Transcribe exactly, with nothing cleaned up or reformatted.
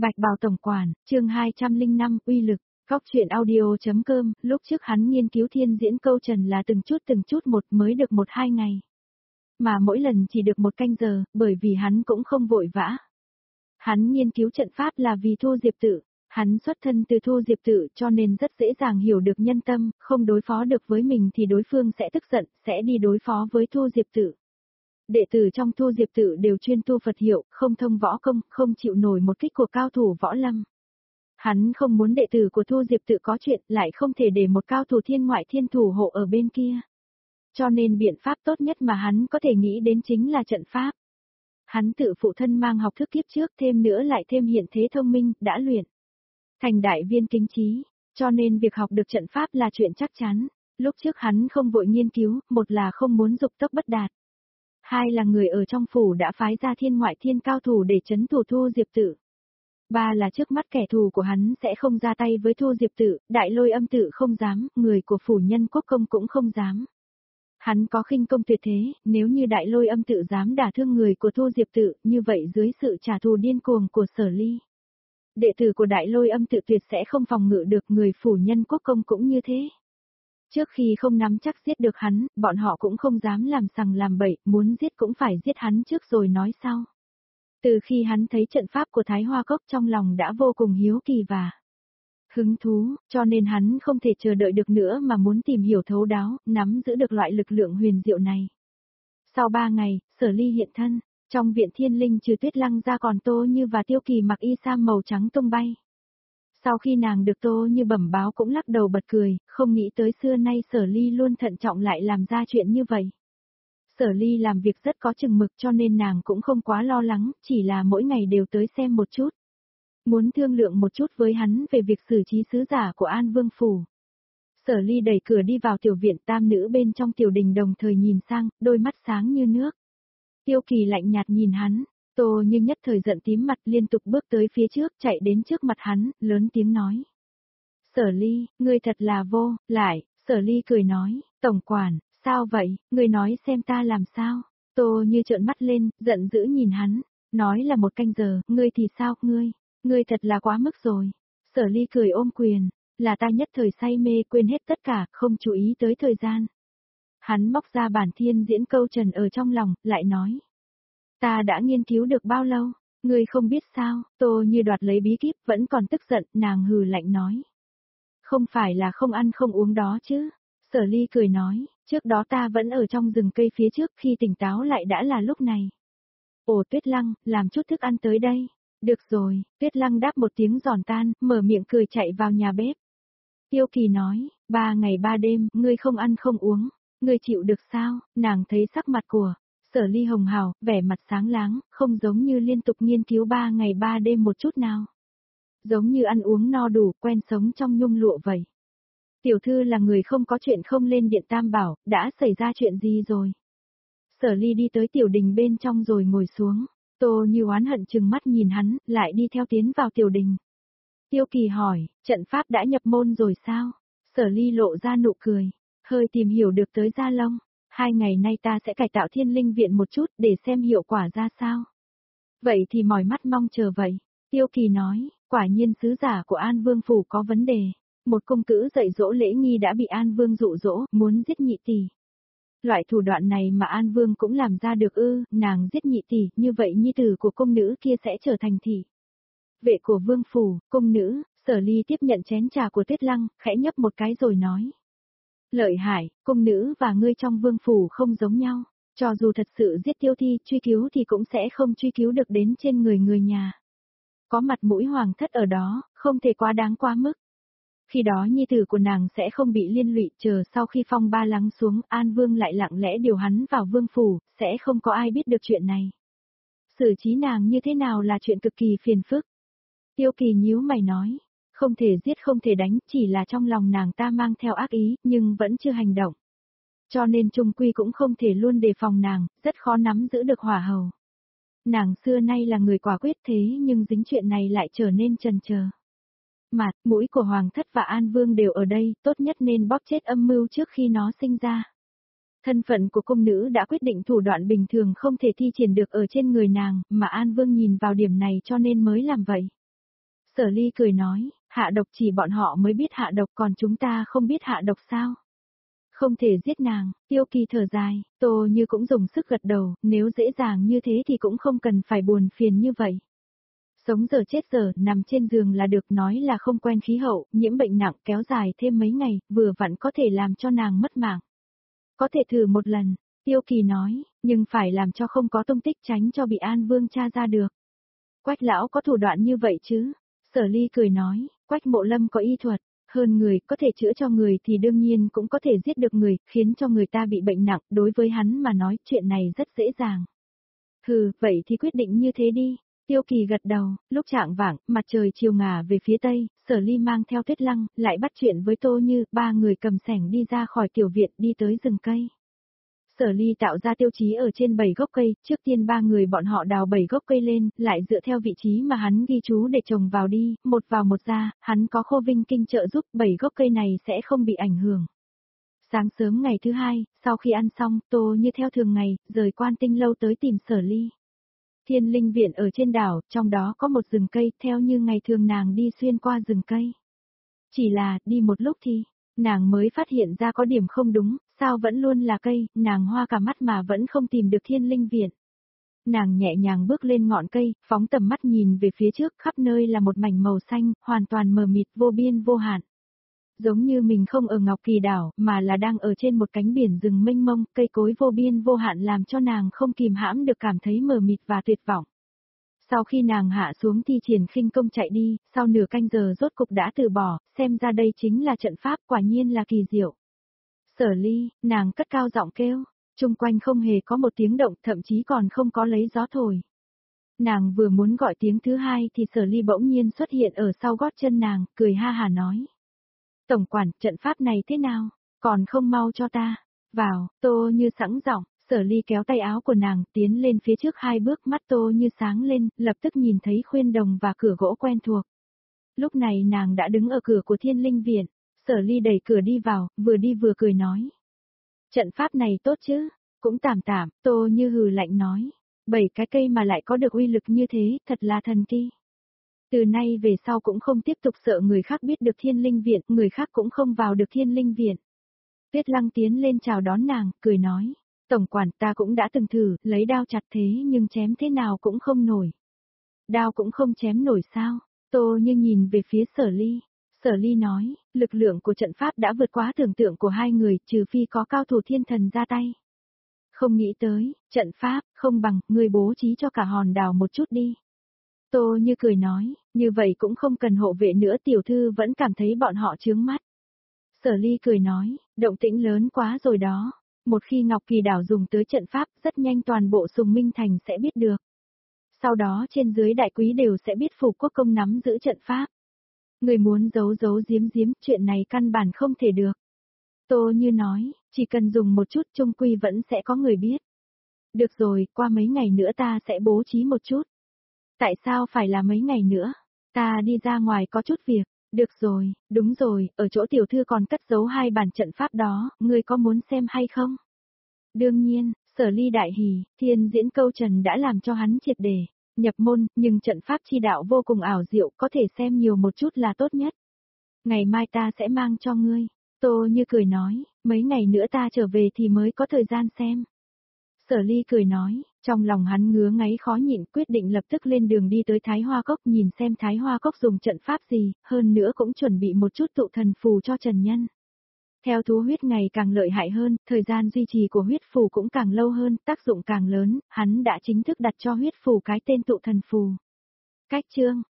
Bạch Bào Tổng Quản, chương hai trăm lẻ năm, uy lực. Góc truyện audio.com, lúc trước hắn nghiên cứu thiên diễn câu trần là từng chút từng chút một mới được một hai ngày. Mà mỗi lần chỉ được một canh giờ, bởi vì hắn cũng không vội vã. Hắn nghiên cứu trận pháp là vì Thu Diệp Tự, hắn xuất thân từ Thu Diệp Tự cho nên rất dễ dàng hiểu được nhân tâm, không đối phó được với mình thì đối phương sẽ tức giận, sẽ đi đối phó với Thu Diệp Tự. Đệ tử trong Thu Diệp Tự đều chuyên tu Phật hiệu, không thông võ công, không chịu nổi một kích của cao thủ võ lâm. Hắn không muốn đệ tử của Thu Diệp Tự có chuyện, lại không thể để một cao thủ thiên ngoại thiên thủ hộ ở bên kia. Cho nên biện pháp tốt nhất mà hắn có thể nghĩ đến chính là trận pháp. Hắn tự phụ thân mang học thức kiếp trước, thêm nữa lại thêm hiện thế thông minh, đã luyện thành đại viên kính trí, cho nên việc học được trận pháp là chuyện chắc chắn. Lúc trước hắn không vội nghiên cứu, một là không muốn dục tốc bất đạt. Hai là người ở trong phủ đã phái ra thiên ngoại thiên cao thủ để trấn thủ Thu Diệp Tự. Ba là trước mắt kẻ thù của hắn sẽ không ra tay với Thu Diệp Tự, Đại Lôi Âm Tự không dám, người của phủ Nhân Quốc Công cũng không dám. Hắn có khinh công tuyệt thế, nếu như Đại Lôi Âm Tự dám đả thương người của Thu Diệp Tự, như vậy dưới sự trả thù điên cuồng của Sở Ly, đệ tử của Đại Lôi Âm Tự tuyệt sẽ không phòng ngự được, người phủ Nhân Quốc Công cũng như thế. Trước khi không nắm chắc giết được hắn, bọn họ cũng không dám làm sằng làm bậy, muốn giết cũng phải giết hắn trước rồi nói sau. Từ khi hắn thấy trận pháp của Thái Hoa Cốc trong lòng đã vô cùng hiếu kỳ và hứng thú, cho nên hắn không thể chờ đợi được nữa mà muốn tìm hiểu thấu đáo, nắm giữ được loại lực lượng huyền diệu này. Sau ba ngày, Sở Ly hiện thân, trong viện Thiên Linh trừ Tuyết Lăng ra còn Tô Như và Tiêu Kỳ mặc y sam màu trắng tung bay. Sau khi nàng được Tô Như bẩm báo cũng lắc đầu bật cười, không nghĩ tới xưa nay Sở Ly luôn thận trọng lại làm ra chuyện như vậy. Sở Ly làm việc rất có chừng mực cho nên nàng cũng không quá lo lắng, chỉ là mỗi ngày đều tới xem một chút. Muốn thương lượng một chút với hắn về việc xử trí sứ giả của An Vương Phủ. Sở Ly đẩy cửa đi vào tiểu viện, tam nữ bên trong tiểu đình đồng thời nhìn sang, đôi mắt sáng như nước. Tiêu Kỳ lạnh nhạt nhìn hắn, Tô Như nhất thời giận tím mặt liên tục bước tới phía trước, chạy đến trước mặt hắn, lớn tiếng nói. Sở Ly, ngươi thật là vô, lại, Sở Ly cười nói, Tổng Quản, sao vậy, ngươi nói xem ta làm sao? Tô Như trợn mắt lên, giận dữ nhìn hắn, nói là một canh giờ, ngươi thì sao, ngươi, ngươi thật là quá mức rồi. Sở Ly cười ôm quyền, là ta nhất thời say mê quên hết tất cả, không chú ý tới thời gian. Hắn móc ra bản thiên diễn câu trần ở trong lòng, lại nói. Ta đã nghiên cứu được bao lâu, ngươi không biết sao? Tô Như đoạt lấy bí kíp vẫn còn tức giận, nàng hừ lạnh nói. Không phải là không ăn không uống đó chứ? Sở Ly cười nói, trước đó ta vẫn ở trong rừng cây phía trước, khi tỉnh táo lại đã là lúc này. Ồ Tuyết Lăng, làm chút thức ăn tới đây. Được rồi, Tuyết Lăng đáp một tiếng giòn tan, mở miệng cười chạy vào nhà bếp. Tiêu Kỳ nói, ba ngày ba đêm, ngươi không ăn không uống, ngươi chịu được sao? Nàng thấy sắc mặt của Sở Ly hồng hào, vẻ mặt sáng láng, không giống như liên tục nghiên cứu ba ngày ba đêm một chút nào. Giống như ăn uống no đủ, quen sống trong nhung lụa vậy. Tiểu thư là người không có chuyện không lên điện tam bảo, đã xảy ra chuyện gì rồi? Sở Ly đi tới tiểu đình bên trong rồi ngồi xuống, Tô Như oán hận chừng mắt nhìn hắn, lại đi theo tiến vào tiểu đình. Tiêu Kỳ hỏi, trận pháp đã nhập môn rồi sao? Sở Ly lộ ra nụ cười, hơi tìm hiểu được tới Gia Long. Hai ngày nay ta sẽ cải tạo Thiên Linh viện một chút để xem hiệu quả ra sao. Vậy thì mỏi mắt mong chờ vậy. Tiêu Kỳ nói, quả nhiên sứ giả của An Vương Phủ có vấn đề. Một công cữ dạy dỗ lễ nghi đã bị An Vương dụ dỗ, muốn giết nhị tỷ. Loại thủ đoạn này mà An Vương cũng làm ra được ư, nàng giết nhị tỷ, như vậy nhi tử của công nữ kia sẽ trở thành thị vệ của Vương Phủ, công nữ. Sở Ly tiếp nhận chén trà của Tuyết Lăng, khẽ nhấp một cái rồi nói. Lợi hại, cung nữ và ngươi trong Vương Phủ không giống nhau, cho dù thật sự giết Tiêu Thi, truy cứu thì cũng sẽ không truy cứu được đến trên người người nhà. Có mặt mũi hoàng thất ở đó, không thể quá đáng quá mức. Khi đó nhi tử của nàng sẽ không bị liên lụy, chờ sau khi phong ba lắng xuống, An Vương lại lặng lẽ điều hắn vào Vương Phủ, sẽ không có ai biết được chuyện này. Xử trí nàng như thế nào là chuyện cực kỳ phiền phức. Tiêu Kỳ nhíu mày nói. Không thể giết không thể đánh, chỉ là trong lòng nàng ta mang theo ác ý, nhưng vẫn chưa hành động. Cho nên chung quy cũng không thể luôn đề phòng nàng, rất khó nắm giữ được hỏa hầu. Nàng xưa nay là người quả quyết thế nhưng dính chuyện này lại trở nên chần chờ. Mặt, mũi của Hoàng thất và An Vương đều ở đây, tốt nhất nên bóp chết âm mưu trước khi nó sinh ra. Thân phận của công nữ đã quyết định thủ đoạn bình thường không thể thi triển được ở trên người nàng, mà An Vương nhìn vào điểm này cho nên mới làm vậy. Sở Ly cười nói, hạ độc chỉ bọn họ mới biết hạ độc còn chúng ta không biết hạ độc sao? Không thể giết nàng, Tiêu Kỳ thở dài, Tô Như cũng dùng sức gật đầu, nếu dễ dàng như thế thì cũng không cần phải buồn phiền như vậy. Sống giờ chết giờ, nằm trên giường là được, nói là không quen khí hậu, nhiễm bệnh nặng kéo dài thêm mấy ngày, vừa vặn có thể làm cho nàng mất mạng. Có thể thử một lần, Tiêu Kỳ nói, nhưng phải làm cho không có tung tích tránh cho bị An Vương tra ra được. Quách lão có thủ đoạn như vậy chứ? Sở Ly cười nói, Quách Mộ Lâm có y thuật, hơn người, có thể chữa cho người thì đương nhiên cũng có thể giết được người, khiến cho người ta bị bệnh nặng, đối với hắn mà nói chuyện này rất dễ dàng. Hừ, vậy thì quyết định như thế đi. Tiêu Kỳ gật đầu, lúc chạng vạng, mặt trời chiều ngả về phía tây, Sở Ly mang theo Tuyết Lăng, lại bắt chuyện với Tô Như, ba người cầm sẻng đi ra khỏi tiểu viện đi tới rừng cây. Sở Ly tạo ra tiêu chí ở trên bảy gốc cây, trước tiên ba người bọn họ đào bảy gốc cây lên, lại dựa theo vị trí mà hắn ghi chú để trồng vào đi, một vào một ra, hắn có Khô Vinh Kinh trợ giúp, bảy gốc cây này sẽ không bị ảnh hưởng. Sáng sớm ngày thứ hai, sau khi ăn xong, Tô Như theo thường ngày, rời Quan Tinh lâu tới tìm Sở Ly. Thiên Linh Viện ở trên đảo, trong đó có một rừng cây, theo như ngày thường nàng đi xuyên qua rừng cây. Chỉ là, đi một lúc thì, nàng mới phát hiện ra có điểm không đúng, sao vẫn luôn là cây, nàng hoa cả mắt mà vẫn không tìm được Thiên Linh Viện. Nàng nhẹ nhàng bước lên ngọn cây, phóng tầm mắt nhìn về phía trước, khắp nơi là một mảnh màu xanh, hoàn toàn mờ mịt vô biên vô hạn. Giống như mình không ở Ngọc Kỳ đảo, mà là đang ở trên một cánh biển rừng mênh mông, cây cối vô biên vô hạn làm cho nàng không kìm hãm được cảm thấy mờ mịt và tuyệt vọng. Sau khi nàng hạ xuống thi triển khinh công chạy đi, sau nửa canh giờ rốt cục đã từ bỏ, xem ra đây chính là trận pháp, quả nhiên là kỳ diệu. Sở Ly, nàng cất cao giọng kêu, chung quanh không hề có một tiếng động, thậm chí còn không có lấy gió thổi. Nàng vừa muốn gọi tiếng thứ hai thì Sở Ly bỗng nhiên xuất hiện ở sau gót chân nàng, cười ha hà nói. Tổng quản, trận pháp này thế nào? Còn không mau cho ta. Vào, Tô Như sẵn giọng, Sở Ly kéo tay áo của nàng, tiến lên phía trước hai bước, mắt Tô Như sáng lên, lập tức nhìn thấy khuyên đồng và cửa gỗ quen thuộc. Lúc này nàng đã đứng ở cửa của Thiên Linh Viện, Sở Ly đẩy cửa đi vào, vừa đi vừa cười nói. Trận pháp này tốt chứ? Cũng tạm tạm, Tô Như hừ lạnh nói. Bảy cái cây mà lại có được uy lực như thế, thật là thần kỳ. Từ nay về sau cũng không tiếp tục sợ người khác biết được Thiên Linh Viện, người khác cũng không vào được Thiên Linh Viện. Tuyết Lăng tiến lên chào đón nàng, cười nói. Tổng quản, ta cũng đã từng thử, lấy đao chặt thế nhưng chém thế nào cũng không nổi. Đao cũng không chém nổi sao? Tô Như nhìn về phía Sở Ly. Sở Ly nói, lực lượng của trận pháp đã vượt quá tưởng tượng của hai người, trừ phi có cao thủ thiên thần ra tay. Không nghĩ tới, trận pháp, không bằng, người bố trí cho cả hòn đảo một chút đi. Tô Như cười nói, như vậy cũng không cần hộ vệ nữa, tiểu thư vẫn cảm thấy bọn họ chướng mắt. Sở Ly cười nói, động tĩnh lớn quá rồi đó. Một khi Ngọc Kỳ đảo dùng tới trận pháp, rất nhanh toàn bộ Sùng Minh Thành sẽ biết được. Sau đó trên dưới đại quý đều sẽ biết Phủ Quốc Công nắm giữ trận pháp. Người muốn giấu giấu giếm giếm, chuyện này căn bản không thể được. Tô Như nói, chỉ cần dùng một chút chung quy vẫn sẽ có người biết. Được rồi, qua mấy ngày nữa ta sẽ bố trí một chút. Tại sao phải là mấy ngày nữa? Ta đi ra ngoài có chút việc. Được rồi, đúng rồi, ở chỗ tiểu thư còn cất giấu hai bản trận pháp đó, ngươi có muốn xem hay không? Đương nhiên, Sở Ly đại hỉ, Thiên Diễn Câu Trần đã làm cho hắn triệt để nhập môn, nhưng trận pháp chi đạo vô cùng ảo diệu, có thể xem nhiều một chút là tốt nhất. Ngày mai ta sẽ mang cho ngươi. Tô Như cười nói, mấy ngày nữa ta trở về thì mới có thời gian xem. Sở Ly cười nói, trong lòng hắn ngứa ngáy khó nhịn, quyết định lập tức lên đường đi tới Thái Hoa Cốc nhìn xem Thái Hoa Cốc dùng trận pháp gì, hơn nữa cũng chuẩn bị một chút tụ thần phù cho Trần Nhân. Theo thú huyết ngày càng lợi hại hơn, thời gian duy trì của huyết phù cũng càng lâu hơn, tác dụng càng lớn, hắn đã chính thức đặt cho huyết phù cái tên tụ thần phù. Cách chương